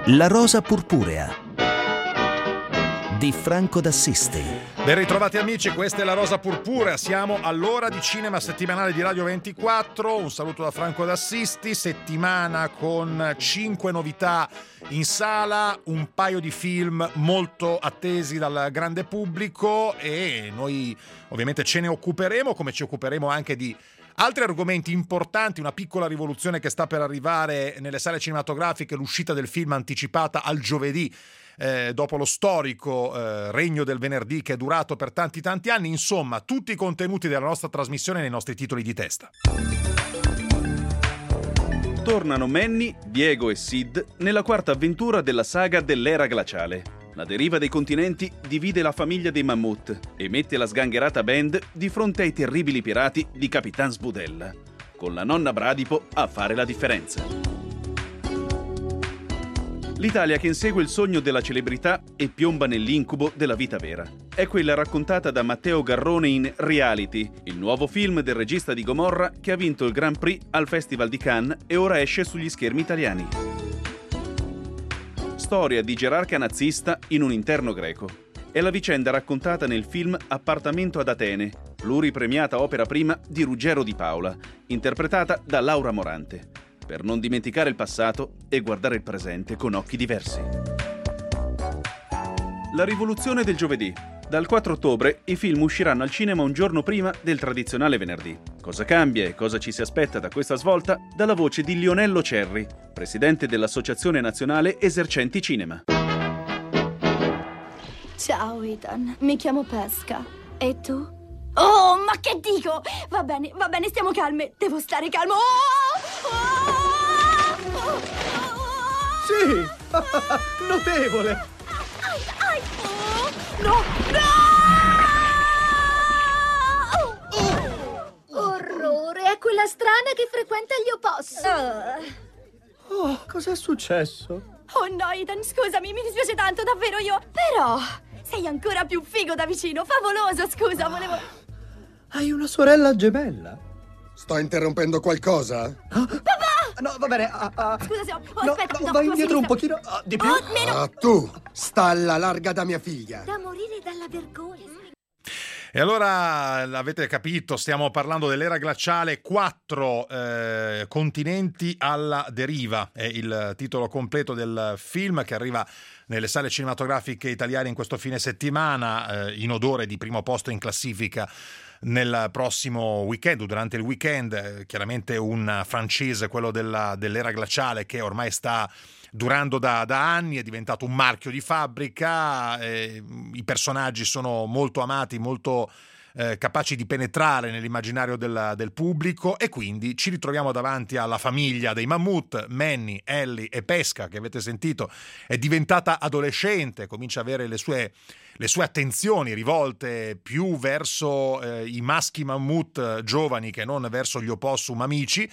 La rosa purpurea di Franco d'Assisti. Ben ritrovati amici, questa è La Rosa Purpurea, siamo all'ora di cinema settimanale di Radio 24, un saluto da Franco d'Assisti, settimana con 5 novità in sala, un paio di film molto attesi dal grande pubblico e noi ovviamente ce ne occuperemo, come ci occuperemo anche di altri argomenti importanti, una piccola rivoluzione che sta per arrivare nelle sale cinematografiche, l'uscita del film anticipata al giovedì, dopo lo storico regno del venerdì che è durato per tanti anni. Insomma, tutti i contenuti della nostra trasmissione nei nostri titoli di testa. Tornano Manny, Diego e Sid nella quarta avventura della saga dell'era glaciale. La deriva dei continenti divide la famiglia dei mammut e mette la sgangherata band di fronte ai terribili pirati di Capitan Sbudella, con la nonna Bradipo a fare la differenza. L'Italia che insegue il sogno della celebrità e piomba nell'incubo della vita vera. È quella raccontata da Matteo Garrone in Reality, il nuovo film del regista di Gomorra che ha vinto il Grand Prix al Festival di Cannes e ora esce sugli schermi italiani. Storia di gerarca nazista in un interno greco. È la vicenda raccontata nel film Appartamento ad Atene, pluripremiata opera prima di Ruggero Di Paola, interpretata da Laura Morante, per non dimenticare il passato e guardare il presente con occhi diversi. La rivoluzione del giovedì. Dal 4 ottobre i film usciranno al cinema un giorno prima del tradizionale venerdì. Cosa cambia e cosa ci si aspetta da questa svolta? Dalla voce di Lionello Cerri, presidente dell'Associazione Nazionale Esercenti Cinema. Ciao Ethan, mi chiamo Pesca. E tu? Oh, ma che dico? Va bene, stiamo calme. Devo stare calmo. Sì, notevole. No! Orrore, è quella strana che frequenta gli oppossi. Oh, cos'è successo? Oh no, Ethan, scusami, mi dispiace tanto, davvero io. Però sei ancora più figo da vicino, favoloso, scusa, volevo... Hai una sorella gemella? Sto interrompendo qualcosa? Papà! No, va bene. Scusa se ho... No, aspetta, no, vai tua indietro un sinistra. pochino. Di più. Meno... Ah, tu! Sta alla larga da mia figlia. Da morire dalla vergogna. E allora l'avete capito, stiamo parlando dell'era glaciale, 4 continenti alla deriva, è il titolo completo del film che arriva nelle sale cinematografiche italiane in questo fine settimana, in odore di primo posto in classifica nel prossimo weekend, durante il weekend. Chiaramente un francese, quello dell'era glaciale, che ormai sta durando da anni, è diventato un marchio di fabbrica, i personaggi sono molto amati, molto capaci di penetrare nell'immaginario del pubblico, e quindi ci ritroviamo davanti alla famiglia dei mammut. Manny, Ellie e Pesca, che avete sentito, è diventata adolescente, comincia a avere le sue attenzioni rivolte più verso i maschi mammut giovani che non verso gli opossum amici.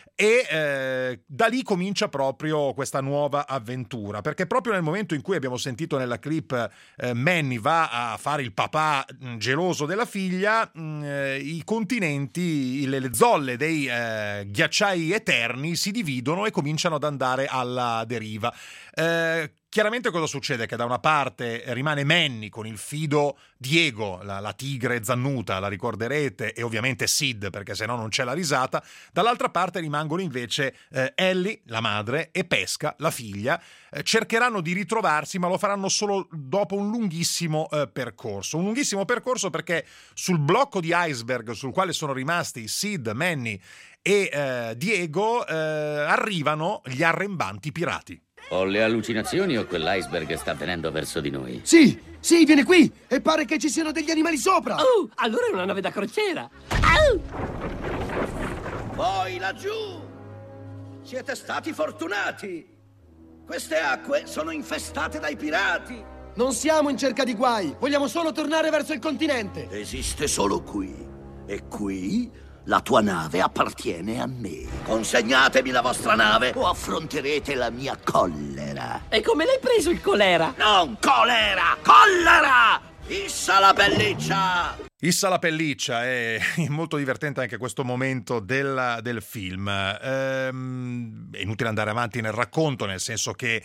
E da lì comincia proprio questa nuova avventura, perché proprio nel momento in cui abbiamo sentito nella clip Manny va a fare il papà geloso della figlia, i continenti, le zolle dei ghiacciai eterni si dividono e cominciano ad andare alla deriva. Chiaramente cosa succede? Che da una parte rimane Manny con il fido Diego, la tigre zannuta, la ricorderete, e ovviamente Sid, perché se no non c'è la risata. Dall'altra parte rimangono invece Ellie, la madre, e Pesca, la figlia. Cercheranno di ritrovarsi, ma lo faranno solo dopo un lunghissimo percorso. Un lunghissimo percorso perché sul blocco di iceberg sul quale sono rimasti Sid, Manny e Diego arrivano gli arrembanti pirati. Ho le allucinazioni o quell'iceberg sta venendo verso di noi? Sì, viene qui! E pare che ci siano degli animali sopra! Oh, allora è una nave da crociera! Voi laggiù siete stati fortunati! Queste acque sono infestate dai pirati! Non siamo in cerca di guai! Vogliamo solo tornare verso il continente! Esiste solo qui. E qui la tua nave appartiene a me. Consegnatemi la vostra nave o affronterete la mia collera. E come l'hai preso il colera? Non colera! Collera! Issa la pelliccia! Issa la pelliccia, è molto divertente anche questo momento del film. È inutile andare avanti nel racconto, nel senso che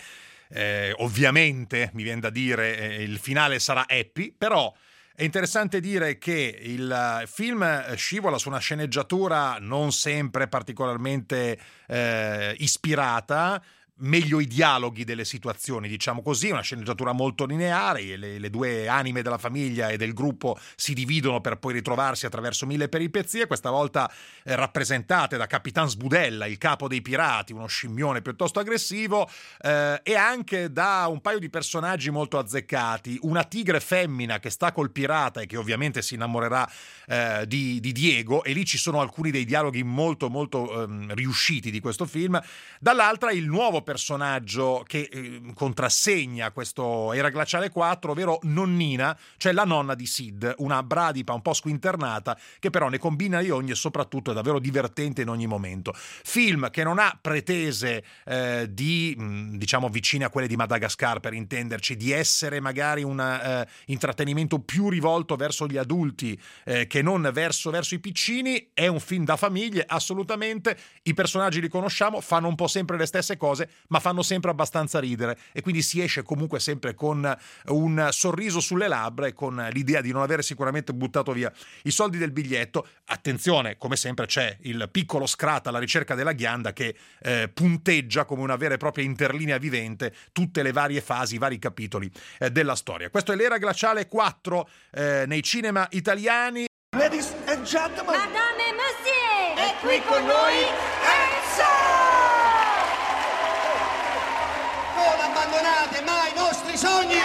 ovviamente, mi viene da dire, il finale sarà happy, però è interessante dire che il film scivola su una sceneggiatura non sempre particolarmente ispirata, meglio i dialoghi delle situazioni, diciamo così, una sceneggiatura molto lineare, le due anime della famiglia e del gruppo si dividono per poi ritrovarsi attraverso mille peripezie, questa volta rappresentate da Capitan Sbudella, il capo dei pirati, uno scimmione piuttosto aggressivo, e anche da un paio di personaggi molto azzeccati, una tigre femmina che sta col pirata e che ovviamente si innamorerà di Diego, e lì ci sono alcuni dei dialoghi molto molto riusciti di questo film, dall'altra il nuovo personaggio che contrassegna questo Era Glaciale 4, ovvero Nonnina, cioè la nonna di Sid, una bradipa un po' squinternata che però ne combina di ogni e soprattutto è davvero divertente in ogni momento. Film che non ha pretese diciamo vicine a quelle di Madagascar, per intenderci, di essere magari un intrattenimento più rivolto verso gli adulti che non verso i piccini. È un film da famiglie, assolutamente. I personaggi li conosciamo, fanno un po' sempre le stesse cose, ma fanno sempre abbastanza ridere e quindi si esce comunque sempre con un sorriso sulle labbra e con l'idea di non avere sicuramente buttato via i soldi del biglietto. Attenzione, come sempre c'è il piccolo Scrat alla ricerca della ghianda che punteggia come una vera e propria interlinea vivente tutte le varie fasi, i vari capitoli della storia. Questo è l'Era Glaciale 4 nei cinema italiani. Ladies and gentlemen, Madame et Monsieur! è qui con noi Elsa! Non abbandonate mai i nostri sogni!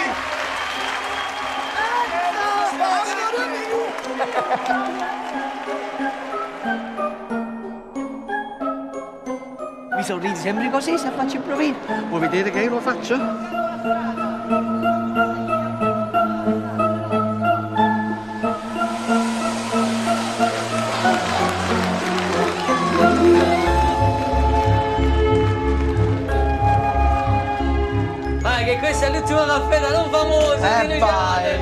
Mi sorridi sempre così se faccio il provino. Vuoi vedere che io lo faccio? Che questa è l'ultima caffè non famoso. Vai!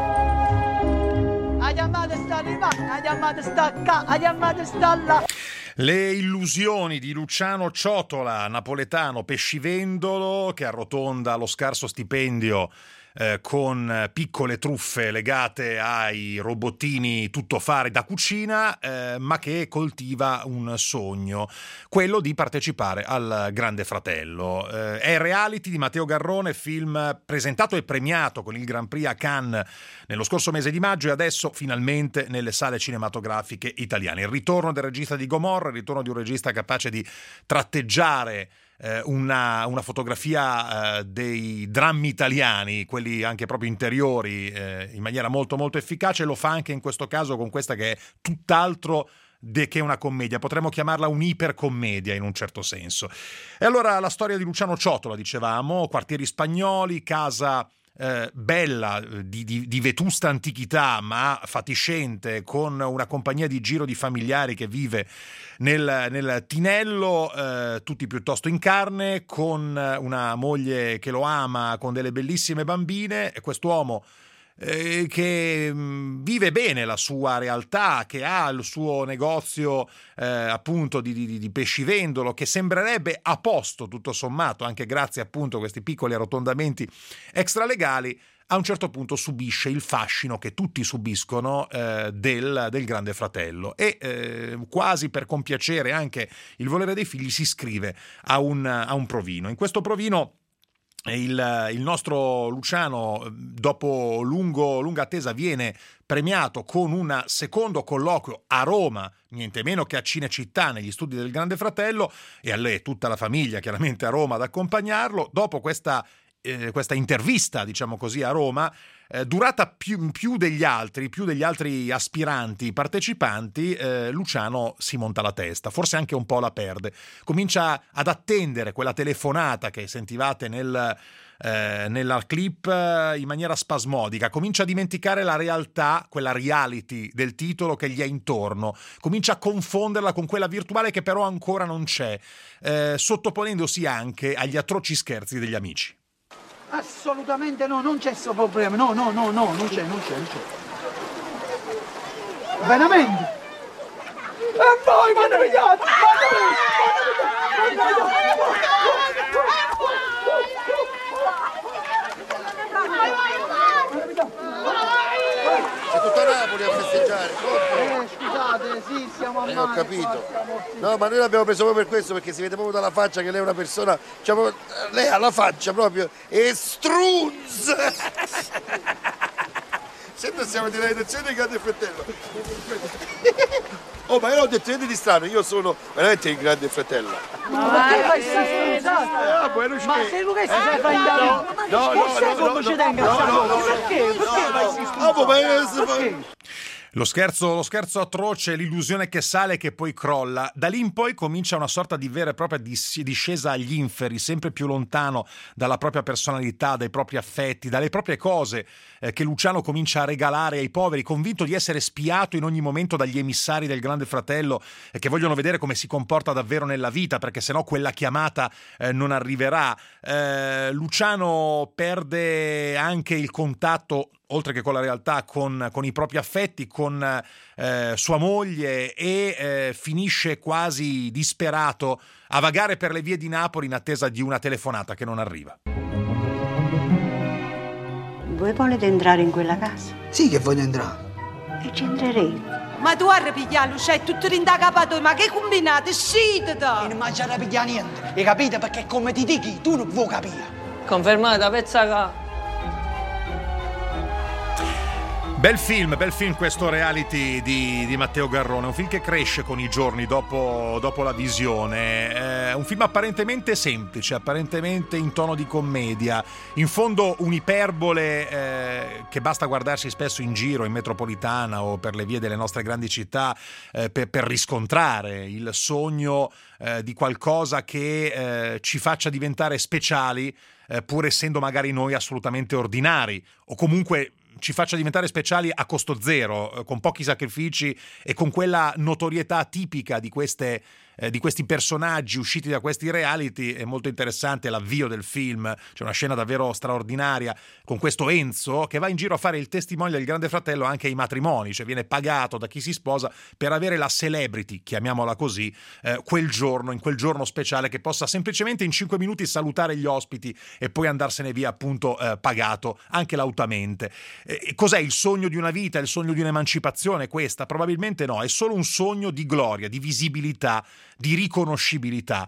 La chiamata sta arrivando, la chiamata sta qua, la chiamata sta là. Le illusioni di Luciano Ciotola, napoletano pescivendolo, che arrotonda lo scarso stipendio con piccole truffe legate ai robottini tuttofare da cucina, ma che coltiva un sogno, quello di partecipare al Grande Fratello. È Reality di Matteo Garrone, film presentato e premiato con il Grand Prix a Cannes nello scorso mese di maggio e adesso finalmente nelle sale cinematografiche italiane. Il ritorno del regista di Gomorra, il ritorno di un regista capace di tratteggiare una fotografia dei drammi italiani, quelli anche proprio interiori, in maniera molto molto efficace. Lo fa anche in questo caso con questa che è tutt'altro che una commedia, potremmo chiamarla un'ipercommedia in un certo senso. E allora la storia di Luciano Ciotola, dicevamo, quartieri spagnoli, casa bella, di vetusta antichità ma fatiscente, con una compagnia di giro di familiari che vive nel tinello, tutti piuttosto in carne, con una moglie che lo ama, con delle bellissime bambine, e quest'uomo che vive bene la sua realtà, che ha il suo negozio appunto di pescivendolo, che sembrerebbe a posto tutto sommato anche grazie appunto a questi piccoli arrotondamenti extralegali, a un certo punto subisce il fascino che tutti subiscono del Grande Fratello e quasi per compiacere anche il volere dei figli si iscrive a un provino. In questo provino il nostro Luciano, dopo lunga attesa, viene premiato con un secondo colloquio a Roma, niente meno che a Cinecittà, negli studi del Grande Fratello, e a lei tutta la famiglia chiaramente a Roma ad accompagnarlo. Dopo questa intervista, diciamo così, a Roma, durata più degli altri aspiranti partecipanti, Luciano si monta la testa, forse anche un po' la perde, comincia ad attendere quella telefonata che sentivate nella clip in maniera spasmodica, comincia a dimenticare la realtà, quella reality del titolo che gli è intorno, comincia a confonderla con quella virtuale che però ancora non c'è, sottoponendosi anche agli atroci scherzi degli amici. Assolutamente no, non c'è questo problema, no, non c'è. Veramente? E voi mi pigliate! capito? No, ma noi l'abbiamo preso proprio per questo, perché si vede proprio dalla faccia che lei è una persona, cioè, proprio, lei ha la faccia proprio estrunz. Senta, siamo nella redazione di Grande Fratello. Oh, ma io ho detto niente di strano, io sono veramente il Grande Fratello. Ma se Luca si sei fatto? Lo scherzo atroce, l'illusione che sale e che poi crolla. Da lì in poi comincia una sorta di vera e propria discesa agli inferi, sempre più lontano dalla propria personalità, dai propri affetti, dalle proprie cose che Luciano comincia a regalare ai poveri, convinto di essere spiato in ogni momento dagli emissari del Grande Fratello che vogliono vedere come si comporta davvero nella vita, perché sennò quella chiamata non arriverà. Luciano perde anche il contatto, oltre che con la realtà, con i propri affetti, con sua moglie, e finisce quasi disperato a vagare per le vie di Napoli in attesa di una telefonata che non arriva. Voi volete entrare in quella casa? Sì che voglio entrare. E ci entrerete. Ma tu hai pigliato, c'è tutto rindacapato, ma che combinate? Scitata! E non mangiare pigliare niente, hai capito? Perché come ti dici, tu non vuoi capire. Confermata, pezzaca. Bel film questo reality di Matteo Garrone, un film che cresce con i giorni dopo la visione, un film apparentemente semplice, apparentemente in tono di commedia, in fondo un'iperbole che basta guardarsi spesso in giro in metropolitana o per le vie delle nostre grandi città per riscontrare il sogno di qualcosa che ci faccia diventare speciali, pur essendo magari noi assolutamente ordinari, o comunque ci faccia diventare speciali a costo zero, con pochi sacrifici e con quella notorietà tipica di questi personaggi usciti da questi reality. È molto interessante l'avvio del film, c'è una scena davvero straordinaria con questo Enzo che va in giro a fare il testimone del Grande Fratello anche ai matrimoni, cioè viene pagato da chi si sposa per avere la celebrity, chiamiamola così, in quel giorno speciale, che possa semplicemente in 5 minuti salutare gli ospiti e poi andarsene via, appunto, pagato anche lautamente. Cos'è il sogno di una vita, il sogno di un'emancipazione questa? Probabilmente no, è solo un sogno di gloria, di visibilità, di riconoscibilità.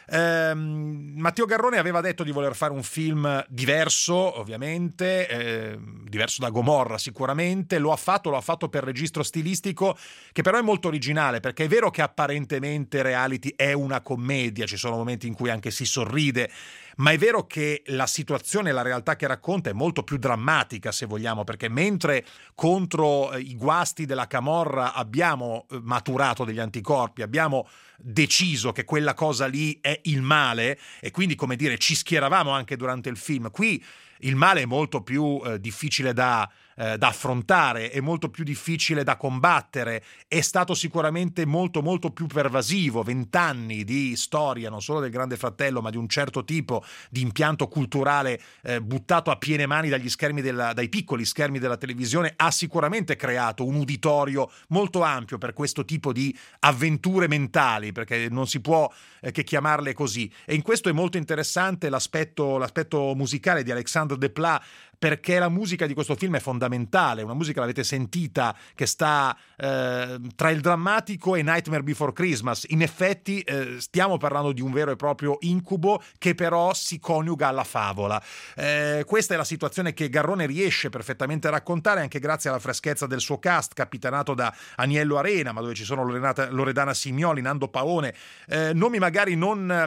Matteo Garrone aveva detto di voler fare un film diverso, ovviamente, diverso da Gomorra sicuramente. Lo ha fatto per registro stilistico, che però è molto originale, perché è vero che apparentemente reality è una commedia, ci sono momenti in cui anche si sorride, ma è vero che la situazione e la realtà che racconta è molto più drammatica, se vogliamo, perché mentre contro i guasti della camorra abbiamo maturato degli anticorpi, abbiamo deciso che quella cosa lì è il male, e quindi, come dire, ci schieravamo anche durante il film. Qui il male è molto più difficile da affrontare, è molto più difficile da combattere, è stato sicuramente molto molto più pervasivo. 20 anni di storia non solo del Grande Fratello, ma di un certo tipo di impianto culturale buttato a piene mani dai piccoli schermi della televisione ha sicuramente creato un uditorio molto ampio per questo tipo di avventure mentali, perché non si può che chiamarle così. E in questo è molto interessante l'aspetto musicale di Alexandre Desplat, perché la musica di questo film è fondamentale, una musica, l'avete sentita, che sta tra il drammatico e Nightmare Before Christmas. In effetti stiamo parlando di un vero e proprio incubo che però si coniuga alla favola. Questa è la situazione che Garrone riesce perfettamente a raccontare, anche grazie alla freschezza del suo cast, capitanato da Aniello Arena, ma dove ci sono Loredana Simioli, Nando Paone, nomi magari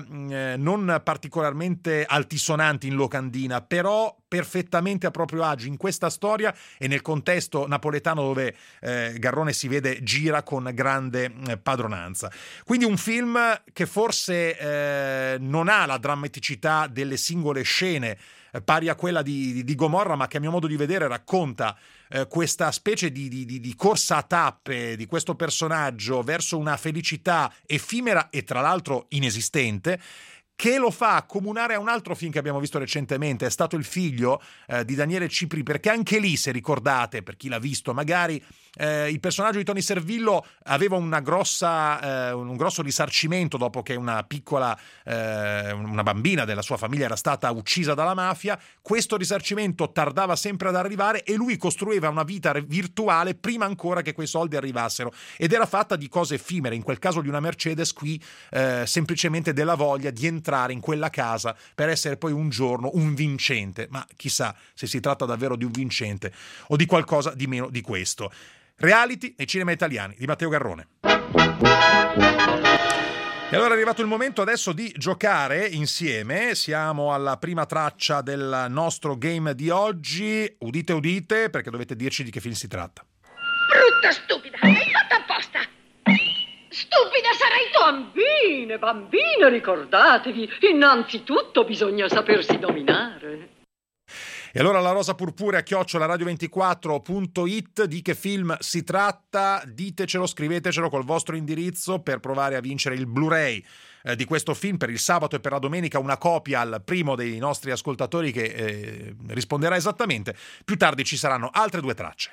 non particolarmente altisonanti in locandina, però perfettamente a proprio agio in questa storia e nel contesto napoletano dove Garrone si vede gira con grande padronanza. Quindi un film che forse non ha la drammaticità delle singole scene pari a quella di Gomorra, ma che a mio modo di vedere racconta questa specie di corsa a tappe di questo personaggio verso una felicità effimera e tra l'altro inesistente, che lo fa accomunare a un altro film che abbiamo visto recentemente, È stato il figlio di Daniele Cipri, perché anche lì, se ricordate, per chi l'ha visto magari, il personaggio di Tony Servillo aveva un grosso risarcimento dopo che una bambina della sua famiglia era stata uccisa dalla mafia. Questo risarcimento tardava sempre ad arrivare e lui costruiva una vita virtuale prima ancora che quei soldi arrivassero, ed era fatta di cose effimere, in quel caso di una Mercedes, qui semplicemente della voglia di entrare in quella casa per essere poi un giorno un vincente, ma chissà se si tratta davvero di un vincente o di qualcosa di meno di questo. Reality nei cinema italiani di Matteo Garrone. E allora è arrivato il momento adesso di giocare insieme. Siamo alla prima traccia del nostro game di oggi. Udite, udite, perché dovete dirci di che film si tratta. Brutta stupida, l'hai fatta apposta. Stupida sarai tu. Bambine, ricordatevi, innanzitutto bisogna sapersi dominare. E allora la rosa purpurea @radio24.it, di che film si tratta? Ditecelo, scrivetecelo col vostro indirizzo per provare a vincere il Blu-ray di questo film per il sabato e per la domenica, una copia al primo dei nostri ascoltatori che risponderà esattamente. Più tardi ci saranno altre 2 tracce.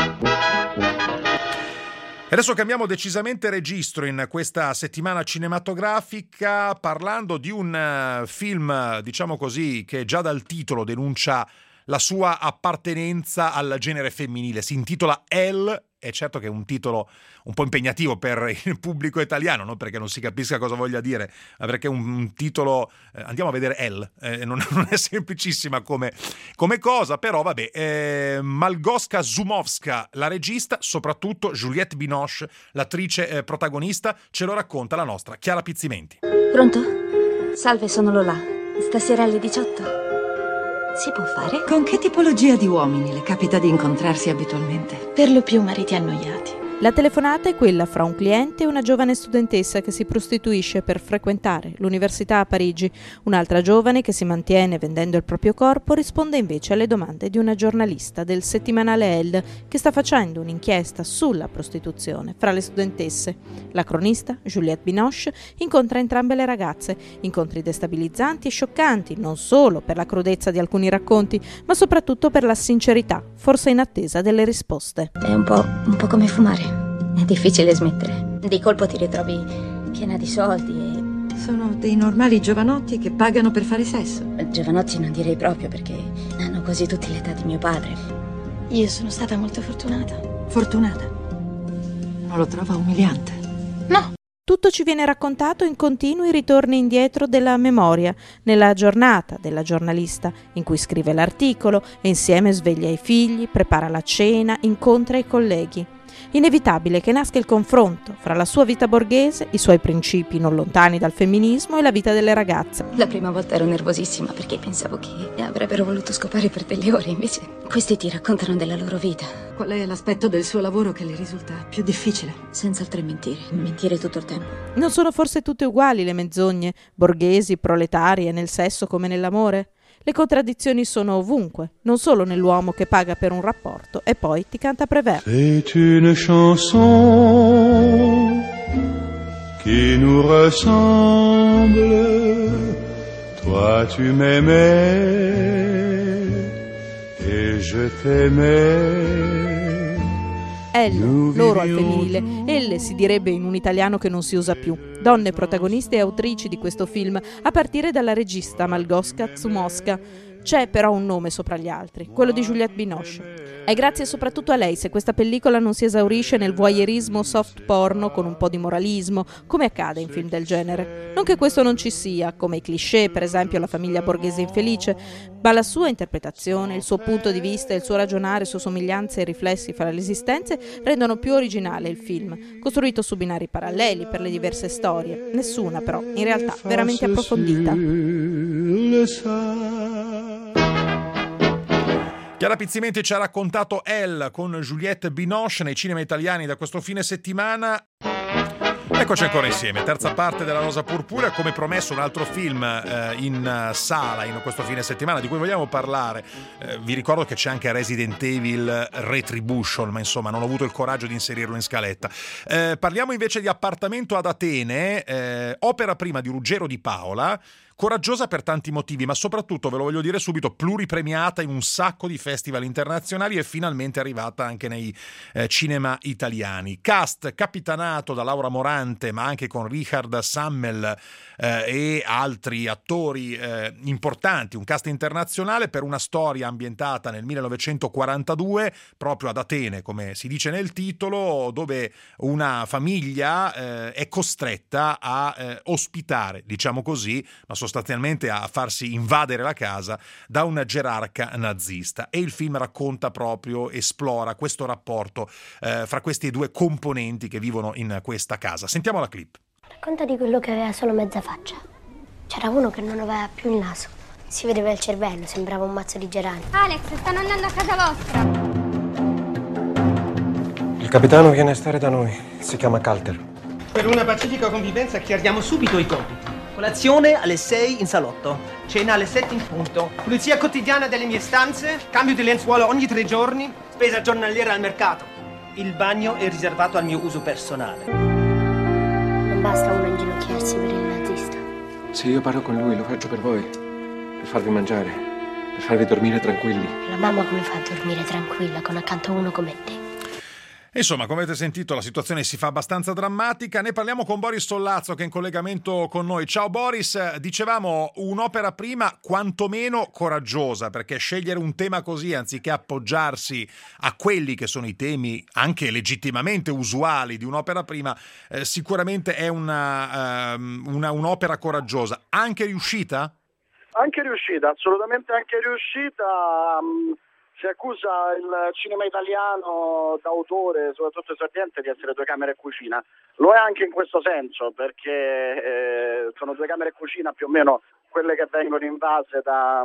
E adesso cambiamo decisamente registro in questa settimana cinematografica, parlando di un film, diciamo così, che già dal titolo denuncia la sua appartenenza al genere femminile. Si intitola Elle. È certo che è un titolo un po' impegnativo per il pubblico italiano, non perché non si capisca cosa voglia dire, ma perché è un titolo, andiamo a vedere Elle, non è semplicissima come cosa, però vabbè. Malgorzata Szumowska, la regista, soprattutto Juliette Binoche, l'attrice protagonista, ce lo racconta la nostra Chiara Pizzimenti. Pronto? Salve, sono Lola. Stasera alle 18? Si può fare? Con che tipologia di uomini le capita di incontrarsi abitualmente? Per lo più mariti annoiati. La telefonata è quella fra un cliente e una giovane studentessa che si prostituisce per frequentare l'università a Parigi. Un'altra giovane che si mantiene vendendo il proprio corpo risponde invece alle domande di una giornalista del settimanale Elle che sta facendo un'inchiesta sulla prostituzione fra le studentesse. La cronista, Juliette Binoche, incontra entrambe le ragazze. Incontri destabilizzanti e scioccanti, non solo per la crudezza di alcuni racconti, ma soprattutto per la sincerità, forse in attesa delle risposte. È un po' come fumare. È difficile smettere. Di colpo ti ritrovi piena di soldi e... Sono dei normali giovanotti che pagano per fare sesso. Giovanotti non direi proprio, perché hanno quasi tutti l'età di mio padre. Io sono stata molto fortunata. Fortunata? Non lo trova umiliante? No! Tutto ci viene raccontato in continui ritorni indietro della memoria, nella giornata della giornalista, in cui scrive l'articolo e insieme sveglia i figli, prepara la cena, incontra i colleghi. Inevitabile che nasca il confronto fra la sua vita borghese, i suoi principi non lontani dal femminismo e la vita delle ragazze. La prima volta ero nervosissima perché pensavo che avrebbero voluto scopare per delle ore, invece questi ti raccontano della loro vita. Qual è l'aspetto del suo lavoro che le risulta più difficile? Senz'altro mentire tutto il tempo. Non sono forse tutte uguali le menzogne, borghesi, proletarie, nel sesso come nell'amore? Le contraddizioni sono ovunque, non solo nell'uomo che paga per un rapporto e poi ti canta Prévert. C'est une chanson qui nous ressemble. Toi tu m'aimais et je t'aimais. Elle, loro al femminile, elle si direbbe in un italiano che non si usa più. Donne protagoniste e autrici di questo film, a partire dalla regista Malgorzata Szumowska. C'è però un nome sopra gli altri, quello di Juliette Binoche. È grazie soprattutto a lei se questa pellicola non si esaurisce nel voyeurismo soft porno con un po' di moralismo, come accade in film del genere. Non che questo non ci sia, come i cliché, per esempio La famiglia borghese infelice, ma la sua interpretazione, il suo punto di vista e il suo ragionare su somiglianze e riflessi fra le esistenze rendono più originale il film, costruito su binari paralleli per le diverse storie, nessuna però, in realtà, veramente approfondita. Chiara Pizzimenti ci ha raccontato Elle con Juliette Binoche nei cinema italiani da questo fine settimana. Eccoci ancora insieme, terza parte della Rosa Purpurea, come promesso un altro film in sala in questo fine settimana di cui vogliamo parlare. Vi ricordo che c'è anche Resident Evil Retribution, ma insomma non ho avuto il coraggio di inserirlo in scaletta. Parliamo invece di Appartamento ad Atene, opera prima di Ruggero Di Paola, coraggiosa per tanti motivi, ma soprattutto, ve lo voglio dire subito, pluripremiata in un sacco di festival internazionali e finalmente arrivata anche nei cinema italiani. Cast capitanato da Laura Morante, ma anche con Richard Sammel e altri attori importanti, un cast internazionale per una storia ambientata nel 1942 proprio ad Atene, come si dice nel titolo, dove una famiglia è costretta a ospitare, diciamo così, ma sostanzialmente a farsi invadere la casa da un gerarca nazista, e il film racconta proprio, esplora questo rapporto fra questi due componenti che vivono in questa casa. Sentiamo la clip. Racconta di quello che aveva solo mezza faccia. C'era uno che non aveva più il naso. Si vedeva il cervello, sembrava un mazzo di gerani. Alex, stanno andando a casa vostra. Il capitano viene a stare da noi. Si chiama Calter. Per una pacifica convivenza chiariamo subito i compiti. Colazione alle 6 in salotto. Cena alle 7 in punto. Pulizia quotidiana delle mie stanze. Cambio di lenzuola ogni 3 giorni. Spesa giornaliera al mercato. Il bagno è riservato al mio uso personale. Non basta uno inginocchiarsi per il nazista. Se io parlo con lui, lo faccio per voi. Per farvi mangiare. Per farvi dormire tranquilli. La mamma come fa a dormire tranquilla con accanto uno come te? Insomma, come avete sentito, la situazione si fa abbastanza drammatica. Ne parliamo con Boris Sollazzo, che è in collegamento con noi. Ciao Boris, dicevamo un'opera prima quantomeno coraggiosa, perché scegliere un tema così anziché appoggiarsi a quelli che sono i temi anche legittimamente usuali di un'opera prima, sicuramente è un'opera coraggiosa. Anche riuscita? Anche riuscita, assolutamente anche riuscita. Si accusa il cinema italiano d'autore, soprattutto esordiente, di essere due camere e cucina. Lo è anche in questo senso, perché sono due camere e cucina più o meno quelle che vengono invase dal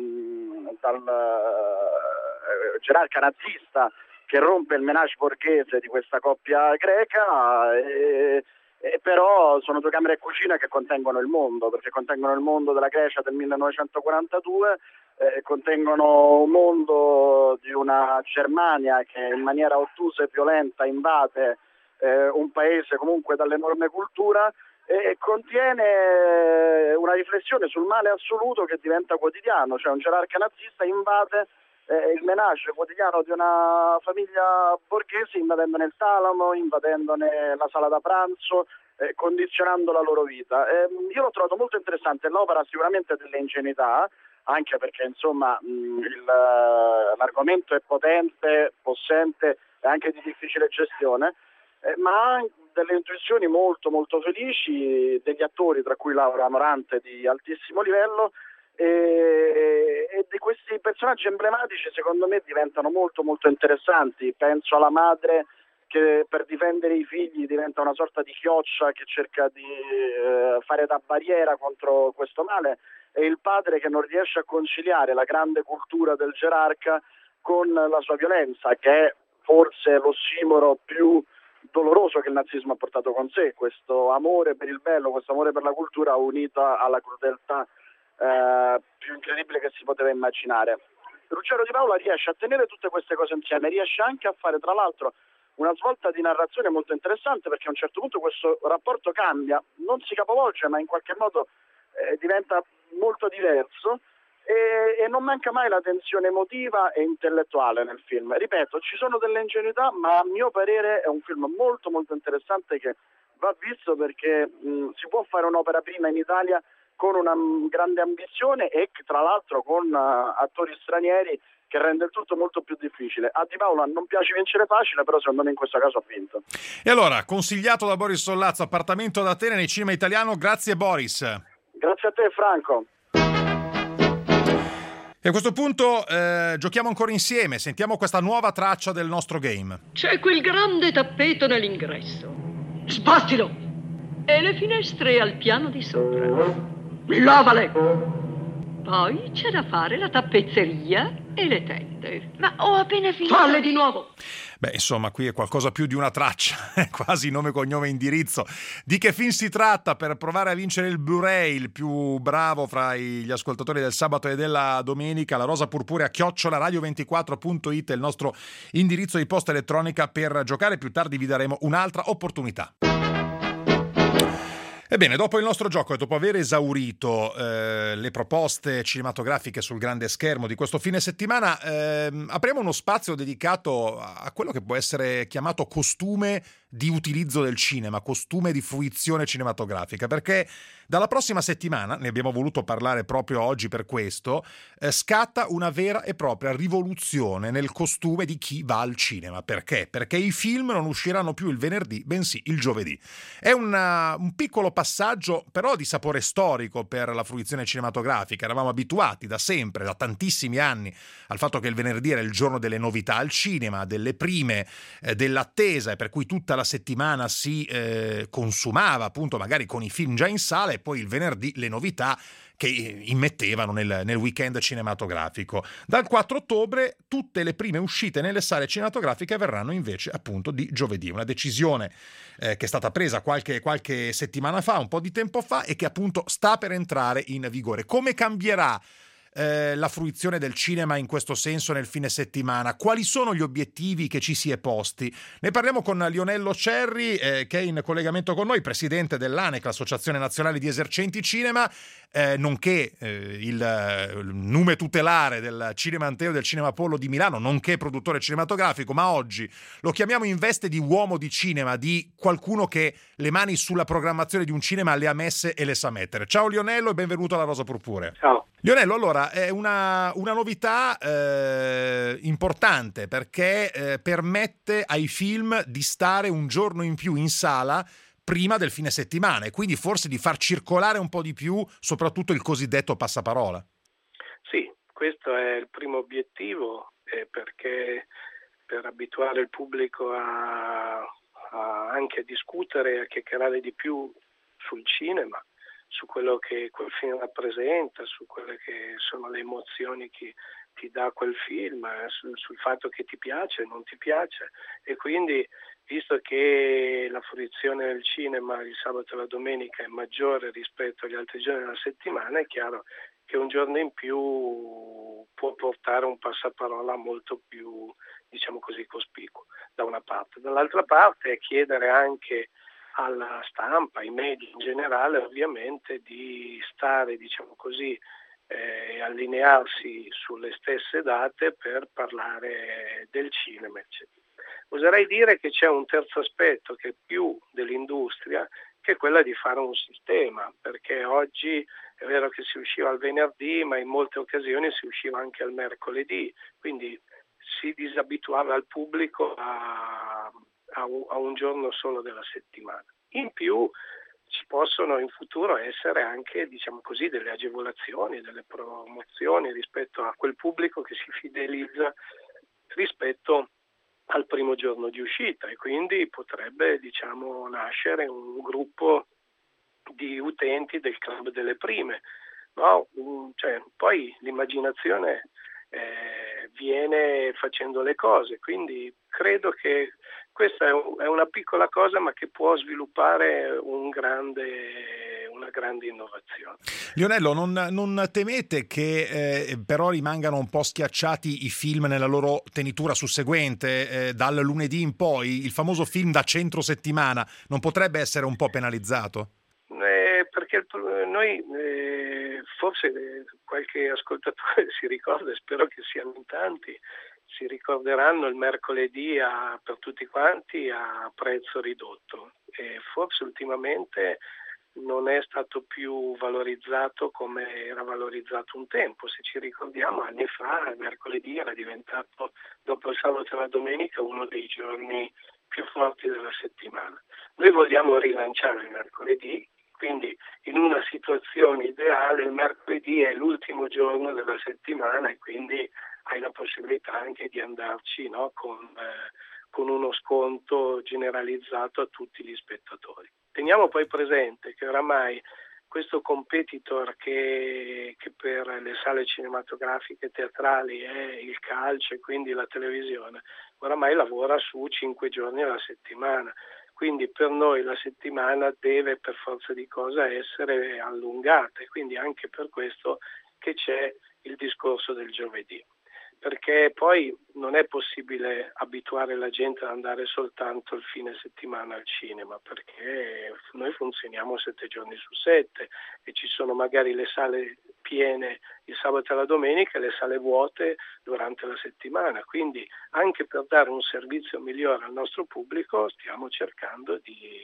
gerarca nazista che rompe il menage borghese di questa coppia greca, e però sono due camere e cucina che contengono il mondo, perché contengono il mondo della Grecia del 1942, contengono un mondo di una Germania che in maniera ottusa e violenta invade un paese comunque dall'enorme cultura, e contiene una riflessione sul male assoluto che diventa quotidiano, cioè un gerarca nazista invade il menage quotidiano di una famiglia borghese, invadendone il talamo, invadendone la sala da pranzo, condizionando la loro vita. Io l'ho trovato molto interessante. L'opera ha sicuramente delle ingenuità, anche perché insomma l'argomento è potente, possente e anche di difficile gestione, ma ha delle intuizioni molto molto felici degli attori, tra cui Laura Morante di altissimo livello, e di questi personaggi emblematici secondo me diventano molto molto interessanti. Penso alla madre che per difendere i figli diventa una sorta di chioccia che cerca di fare da barriera contro questo male, e il padre che non riesce a conciliare la grande cultura del gerarca con la sua violenza, che è forse l'ossimoro più doloroso che il nazismo ha portato con sé, questo amore per il bello, questo amore per la cultura unita alla crudeltà più incredibile che si poteva immaginare. Ruggero Di Paola riesce a tenere tutte queste cose insieme, riesce anche a fare tra l'altro una svolta di narrazione molto interessante, perché a un certo punto questo rapporto cambia, non si capovolge ma in qualche modo diventa molto diverso, e non manca mai la tensione emotiva e intellettuale nel film. Ripeto, ci sono delle ingenuità, ma a mio parere è un film molto molto interessante che va visto, perché si può fare un'opera prima in Italia con una grande ambizione e tra l'altro con attori stranieri, che rende il tutto molto più difficile. A Di Paola non piace vincere facile, però secondo me in questo caso ha vinto. E allora, consigliato da Boris Sollazzo, Appartamento ad Atene nei cinema italiano. Grazie Boris. Grazie a te Franco. E a questo punto giochiamo ancora insieme, sentiamo questa nuova traccia del nostro game. C'è quel grande tappeto nell'ingresso. Sbattilo! E le finestre al piano di sopra. Lavale! Poi c'è da fare la tappezzeria e le tende. Ma ho appena finito. Falle di nuovo! Beh, insomma, qui è qualcosa più di una traccia, quasi nome, cognome e indirizzo. Di che film si tratta per provare a vincere il Blu-ray, il più bravo fra gli ascoltatori del sabato e della domenica? La rosa purpurea @radio24.it è il nostro indirizzo di posta elettronica per giocare. Più tardi vi daremo un'altra opportunità. Ebbene, dopo il nostro gioco e dopo aver esaurito le proposte cinematografiche sul grande schermo di questo fine settimana, apriamo uno spazio dedicato a quello che può essere chiamato costume di utilizzo del cinema, costume di fruizione cinematografica, perché dalla prossima settimana, ne abbiamo voluto parlare proprio oggi per questo, scatta una vera e propria rivoluzione nel costume di chi va al cinema. Perché? Perché i film non usciranno più il venerdì, bensì il giovedì. È un piccolo passaggio però di sapore storico per la fruizione cinematografica. Eravamo abituati da sempre, da tantissimi anni, al fatto che il venerdì era il giorno delle novità al cinema, delle prime, dell'attesa, e per cui tutta la settimana si consumava appunto magari con i film già in sala, e poi il venerdì le novità che immettevano nel weekend cinematografico. Dal 4 ottobre tutte le prime uscite nelle sale cinematografiche verranno invece appunto di giovedì, una decisione che è stata presa qualche settimana fa, un po' di tempo fa, e che appunto sta per entrare in vigore. Come cambierà la fruizione del cinema in questo senso nel fine settimana? Quali sono gli obiettivi che ci si è posti? Ne parliamo con Lionello Cerri, che è in collegamento con noi, presidente dell'ANEC, l'Associazione Nazionale di Esercenti Cinema, nonché il nume tutelare del Cinema Anteo e del Cinema Apollo di Milano, nonché produttore cinematografico, ma oggi lo chiamiamo in veste di uomo di cinema, di qualcuno che le mani sulla programmazione di un cinema le ha messe e le sa mettere. Ciao Lionello e benvenuto alla Rosa Purpurea. Ciao. Lionello, allora, è una novità importante, perché permette ai film di stare un giorno in più in sala prima del fine settimana, e quindi forse di far circolare un po' di più soprattutto il cosiddetto passaparola. Sì, questo è il primo obiettivo, perché per abituare il pubblico anche a discutere, a chiacchierare di più sul cinema, su quello che quel film rappresenta, su quelle che sono le emozioni che ti dà quel film, sul fatto che ti piace, non ti piace. E quindi, visto che la fruizione del cinema il sabato e la domenica è maggiore rispetto agli altri giorni della settimana, è chiaro che un giorno in più può portare un passaparola molto più, diciamo così, cospicuo, da una parte. Dall'altra parte è chiedere anche alla stampa, ai media in generale, ovviamente, di stare, diciamo così, allinearsi sulle stesse date per parlare del cinema, eccetera. Oserei dire che c'è un terzo aspetto, che è più dell'industria, che è quella di fare un sistema, perché oggi è vero che si usciva al venerdì, ma in molte occasioni si usciva anche al mercoledì, quindi si disabituava il pubblico a un giorno solo della settimana. In più ci possono in futuro essere anche, diciamo così, delle agevolazioni, delle promozioni rispetto a quel pubblico che si fidelizza rispetto al primo giorno di uscita, e quindi potrebbe, diciamo, nascere un gruppo di utenti del club delle prime, no? Poi l'immaginazione viene facendo le cose, quindi credo che questa è una piccola cosa, ma che può sviluppare una grande innovazione. Lionello, non temete che però rimangano un po' schiacciati i film nella loro tenitura susseguente, dal lunedì in poi? Il famoso film da centro settimana non potrebbe essere un po' penalizzato? Perché noi, forse qualche ascoltatore si ricorda, e spero che siano in tanti, si ricorderanno il mercoledì per tutti quanti a prezzo ridotto, e forse ultimamente non è stato più valorizzato come era valorizzato un tempo. Se ci ricordiamo, anni fa il mercoledì era diventato, dopo il sabato e la domenica, uno dei giorni più forti della settimana. Noi vogliamo rilanciare il mercoledì, quindi in una situazione ideale il mercoledì è l'ultimo giorno della settimana, e quindi hai la possibilità anche di andarci, no, con uno sconto generalizzato a tutti gli spettatori. Teniamo poi presente che oramai questo competitor che per le sale cinematografiche e teatrali è il calcio e quindi la televisione, oramai lavora su 5 giorni alla settimana. Quindi per noi la settimana deve per forza di cosa essere allungata, e quindi anche per questo che c'è il discorso del giovedì. perché poi non è possibile abituare la gente ad andare soltanto il fine settimana al cinema, perché noi funzioniamo 7 giorni su 7 e ci sono magari le sale piene il sabato e la domenica e le sale vuote durante la settimana, quindi anche per dare un servizio migliore al nostro pubblico stiamo cercando di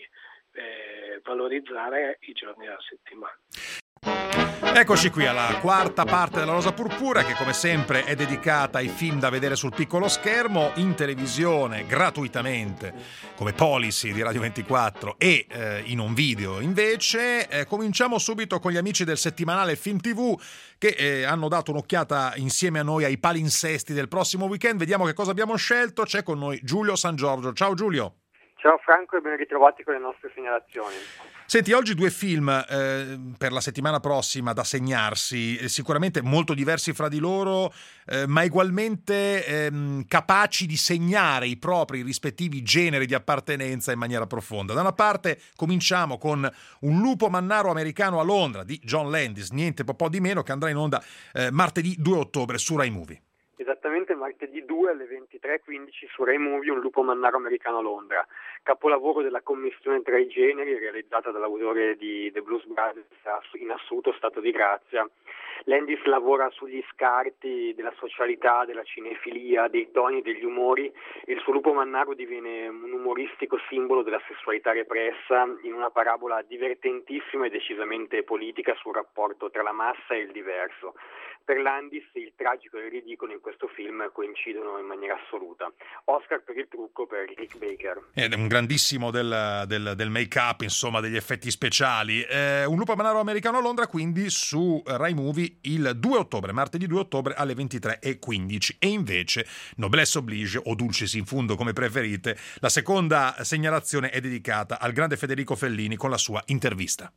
valorizzare i giorni della settimana. Eccoci qui alla quarta parte della Rosa Purpura, che come sempre è dedicata ai film da vedere sul piccolo schermo, in televisione gratuitamente come policy di Radio 24 e in un video invece. Cominciamo subito con gli amici del settimanale Film TV che hanno dato un'occhiata insieme a noi ai palinsesti del prossimo weekend. Vediamo che cosa abbiamo scelto. C'è con noi Giulio San Giorgio. Ciao Giulio. Ciao Franco e ben ritrovati con le nostre segnalazioni. Senti, oggi 2 film per la settimana prossima da segnarsi, sicuramente molto diversi fra di loro, ma ugualmente capaci di segnare i propri rispettivi generi di appartenenza in maniera profonda. Da una parte cominciamo con Un lupo mannaro americano a Londra di John Landis, niente po' di meno, che andrà in onda martedì 2 ottobre su Rai Movie. Esattamente martedì 2 alle 23:15 su Rai Movie, Un lupo mannaro americano a Londra, capolavoro della commistione tra i generi realizzata dall'autore di The Blues Brothers in assoluto stato di grazia. Landis lavora sugli scarti della socialità, della cinefilia, dei toni e degli umori e il suo lupo mannaro diviene un umoristico simbolo della sessualità repressa in una parabola divertentissima e decisamente politica sul rapporto tra la massa e il diverso. Per Landis il tragico e il ridicolo in questo film coincidono in maniera assoluta. Oscar per il trucco per Rick Baker. Ed è un grandissimo del make-up, insomma, degli effetti speciali. Un lupo mannaro americano a Londra, quindi su Rai Movie il 2 ottobre, martedì 2 ottobre alle 23:15. E invece, Noblesse Oblige, o Dulcis in fundo come preferite, la seconda segnalazione è dedicata al grande Federico Fellini con la sua intervista.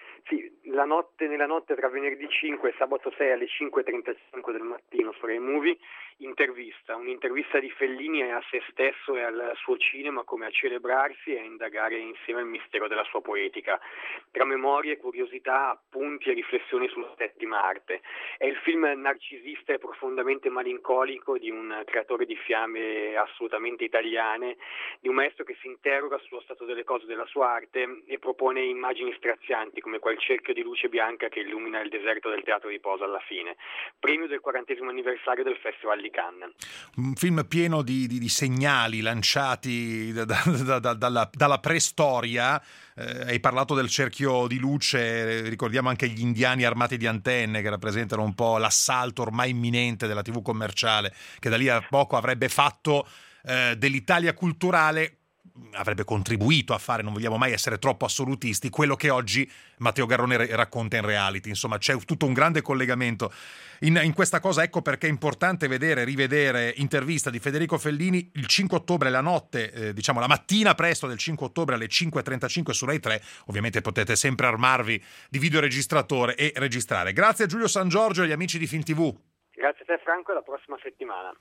Nella notte tra venerdì 5 e sabato 6 alle 5:35 del mattino su Rai Movie, un'intervista di Fellini a se stesso e al suo cinema come a celebrarsi e a indagare insieme il mistero della sua poetica, tra memorie, curiosità, appunti e riflessioni sulla settima arte. È il film narcisista e profondamente malincolico di un creatore di fiamme assolutamente italiane, di un maestro che si interroga sullo stato delle cose della sua arte e propone immagini strazianti come quel cerchio di luce bianca che illumina il deserto del Teatro di Posa alla fine, premio del 40° anniversario del Festival di Cannes. Un film pieno di segnali lanciati dalla preistoria. Hai parlato del cerchio di luce, ricordiamo anche gli indiani armati di antenne che rappresentano un po' l'assalto ormai imminente della TV commerciale, che da lì a poco avrebbe fatto dell'Italia culturale, avrebbe contribuito a fare, non vogliamo mai essere troppo assolutisti, quello che oggi Matteo Garrone racconta in reality. Insomma, c'è tutto un grande collegamento in questa cosa. Ecco perché è importante rivedere intervista di Federico Fellini il 5 ottobre, la notte, la mattina presto del 5 ottobre alle 5:35 su Rai 3. Ovviamente potete sempre armarvi di videoregistratore e registrare. Grazie a Giulio San Giorgio e agli amici di Film TV. Grazie a te Franco e alla prossima settimana.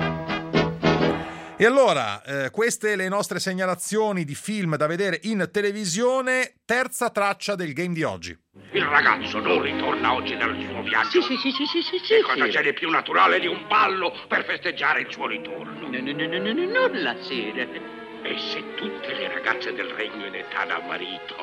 E allora, queste le nostre segnalazioni di film da vedere in televisione. Terza traccia del game di oggi. Il ragazzo non ritorna oggi dal suo viaggio. Sì. Che cosa c'è di più naturale di un ballo per festeggiare il suo ritorno? No, non la sera. E se tutte le ragazze del regno in età da marito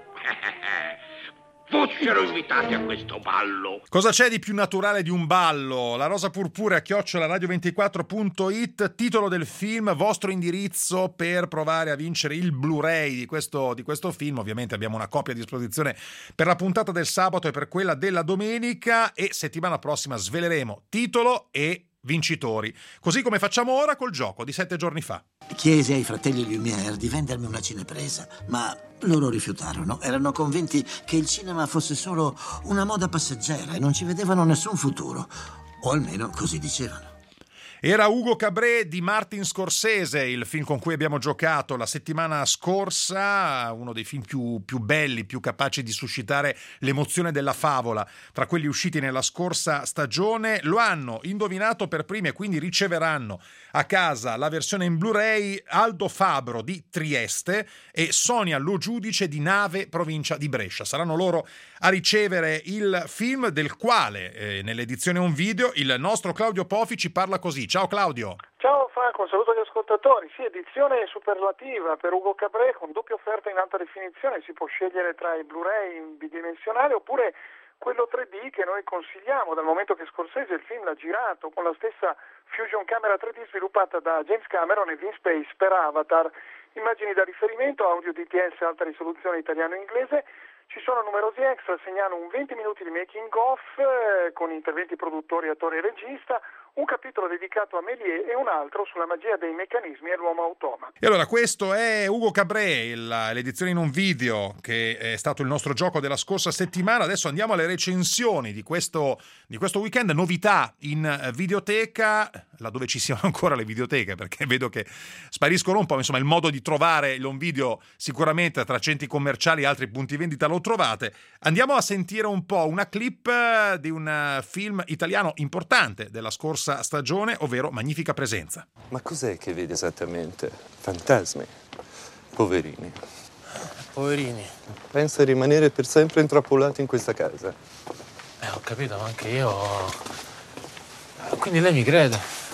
fossero invitate a questo ballo? Cosa c'è di più naturale di un ballo? La Rosa Purpura @radio24.it, titolo del film, vostro indirizzo per provare a vincere il Blu-ray di questo film. Ovviamente abbiamo una copia a disposizione per la puntata del sabato e per quella della domenica, e settimana prossima sveleremo titolo e vincitori, così come facciamo ora col gioco di 7 giorni fa. Chiesi ai fratelli Lumière di vendermi una cinepresa, ma loro rifiutarono. Erano convinti che il cinema fosse solo una moda passeggera e non ci vedevano nessun futuro, o almeno così dicevano. Era Ugo Cabré di Martin Scorsese, il film con cui abbiamo giocato la settimana scorsa, uno dei film più belli, più capaci di suscitare l'emozione della favola tra quelli usciti nella scorsa stagione. Lo hanno indovinato per primi e quindi riceveranno a casa la versione in Blu-ray Aldo Fabro di Trieste e Sonia Lo Giudice di Nave, provincia di Brescia. Saranno loro a ricevere il film, del quale nell'edizione on video il nostro Claudio Pofi ci parla così. Ciao Claudio. Ciao Franco, un saluto agli ascoltatori. Sì, edizione superlativa per Ugo Cabré con doppia offerta in alta definizione. Si può scegliere tra i Blu-ray in bidimensionale oppure quello 3D che noi consigliamo, dal momento che Scorsese il film l'ha girato con la stessa Fusion Camera 3D sviluppata da James Cameron e Vin Space per Avatar. Immagini da riferimento, audio DTS alta risoluzione italiano-inglese. Ci sono numerosi extra, segnalo un 20 minuti di making of con interventi produttori, attori e regista, un capitolo dedicato a Méliès e un altro sulla magia dei meccanismi e l'uomo automa. E allora questo è Ugo Cabré, l'edizione in un video che è stato il nostro gioco della scorsa settimana. Adesso andiamo alle recensioni di questo weekend, novità in videoteca, laddove ci siano ancora le videoteche, perché vedo che spariscono un po', insomma il modo di trovare l'home video sicuramente tra centri commerciali e altri punti vendita lo trovate. Andiamo a sentire un po' una clip di un film italiano importante della scorsa stagione, ovvero Magnifica Presenza. Ma cos'è che vede esattamente? Fantasmi? Poverini. Poverini. Pensa a rimanere per sempre intrappolato in questa casa. Ho capito, ma anche io... Quindi lei mi crede?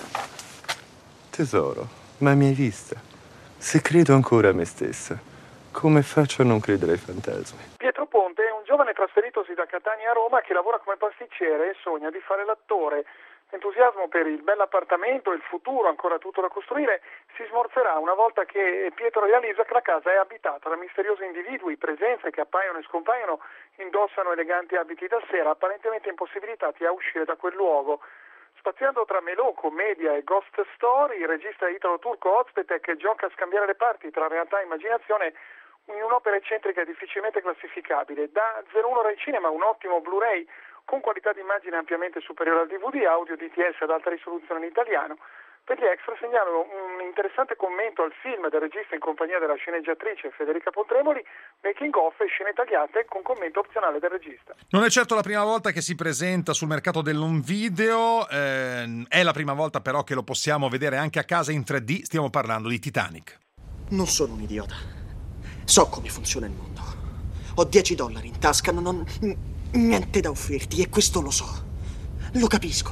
Tesoro, ma mi hai vista? Se credo ancora a me stessa, come faccio a non credere ai fantasmi? Pietro Ponte è un giovane trasferitosi da Catania a Roma che lavora come pasticcere e sogna di fare l'attore. Entusiasmo per il bell'appartamento e il futuro ancora tutto da costruire si smorzerà una volta che Pietro realizza che la casa è abitata da misteriosi individui, presenze che appaiono e scompaiono, indossano eleganti abiti da sera, apparentemente impossibilitati a uscire da quel luogo. Spaziando tra melò, commedia e ghost story, il regista italo-turco Ozpetek gioca a scambiare le parti tra realtà e immaginazione in un'opera eccentrica e difficilmente classificabile. Da 01 Rai Cinema, un ottimo Blu-ray con qualità di immagine ampiamente superiore al DVD, audio DTS ad alta risoluzione in italiano. Per gli extra segnalo un interessante commento al film del regista in compagnia della sceneggiatrice Federica Pontremoli, making of e scene tagliate con commento opzionale del regista. Non è certo la prima volta che si presenta sul mercato dell'home video, è la prima volta però che lo possiamo vedere anche a casa in 3D, stiamo parlando di Titanic. Non sono un idiota, so come funziona il mondo. Ho $10 in tasca, non ho niente da offrirti e questo lo so, lo capisco,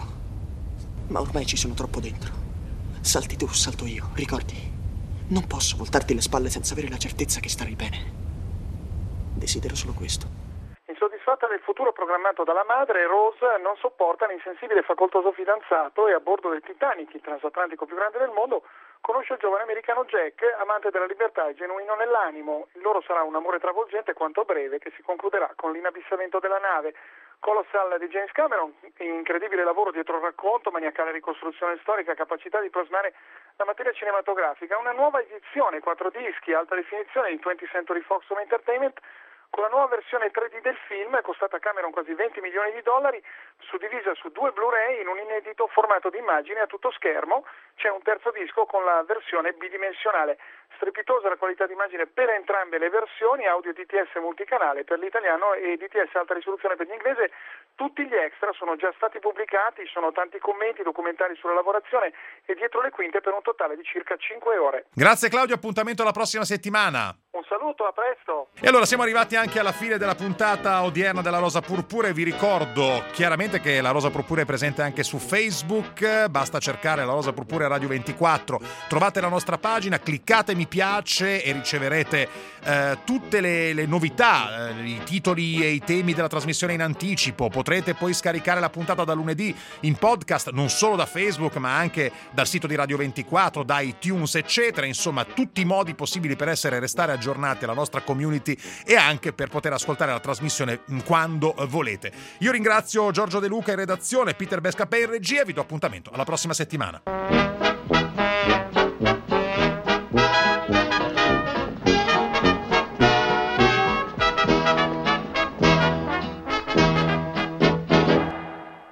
ma ormai ci sono troppo dentro. Salti tu, salto io, ricordi? Non posso voltarti le spalle senza avere la certezza che starai bene. Desidero solo questo. Insoddisfatta del futuro programmato dalla madre, Rose non sopporta l'insensibile e facoltoso fidanzato e a bordo del Titanic, il transatlantico più grande del mondo, conosce il giovane americano Jack, amante della libertà e genuino nell'animo. Il loro sarà un amore travolgente quanto breve che si concluderà con l'inabissamento della nave. Colossal di James Cameron, incredibile lavoro dietro il racconto, maniacale ricostruzione storica, capacità di plasmare la materia cinematografica. Una nuova edizione, 4 dischi, alta definizione di 20th Century Fox Home Entertainment, con la nuova versione 3D del film, è costata a Cameron quasi $20 milioni, suddivisa su 2 Blu-ray in un inedito formato di immagine a tutto schermo. C'è un terzo disco con la versione bidimensionale. Strepitosa la qualità d'immagine per entrambe le versioni, audio DTS multicanale per l'italiano e DTS alta risoluzione per l'inglese. Tutti gli extra sono già stati pubblicati, sono tanti commenti, documentari sulla lavorazione e dietro le quinte per un totale di circa 5 ore. Grazie Claudio, appuntamento alla prossima settimana. Un saluto, a presto. E allora siamo arrivati anche alla fine della puntata odierna della Rosa Purpura e vi ricordo chiaramente che la Rosa Purpura è presente anche su Facebook, basta cercare la Rosa Purpura Radio 24, trovate la nostra pagina, cliccate mi piace e riceverete tutte le novità, i titoli e i temi della trasmissione in anticipo. Potrete poi scaricare la puntata da lunedì in podcast non solo da Facebook ma anche dal sito di Radio 24, da iTunes eccetera, insomma tutti i modi possibili per restare aggiornati alla nostra community e anche per poter ascoltare la trasmissione quando volete. Io ringrazio Giorgio De Luca in redazione, Peter Bescapè in regia e vi do appuntamento alla prossima settimana.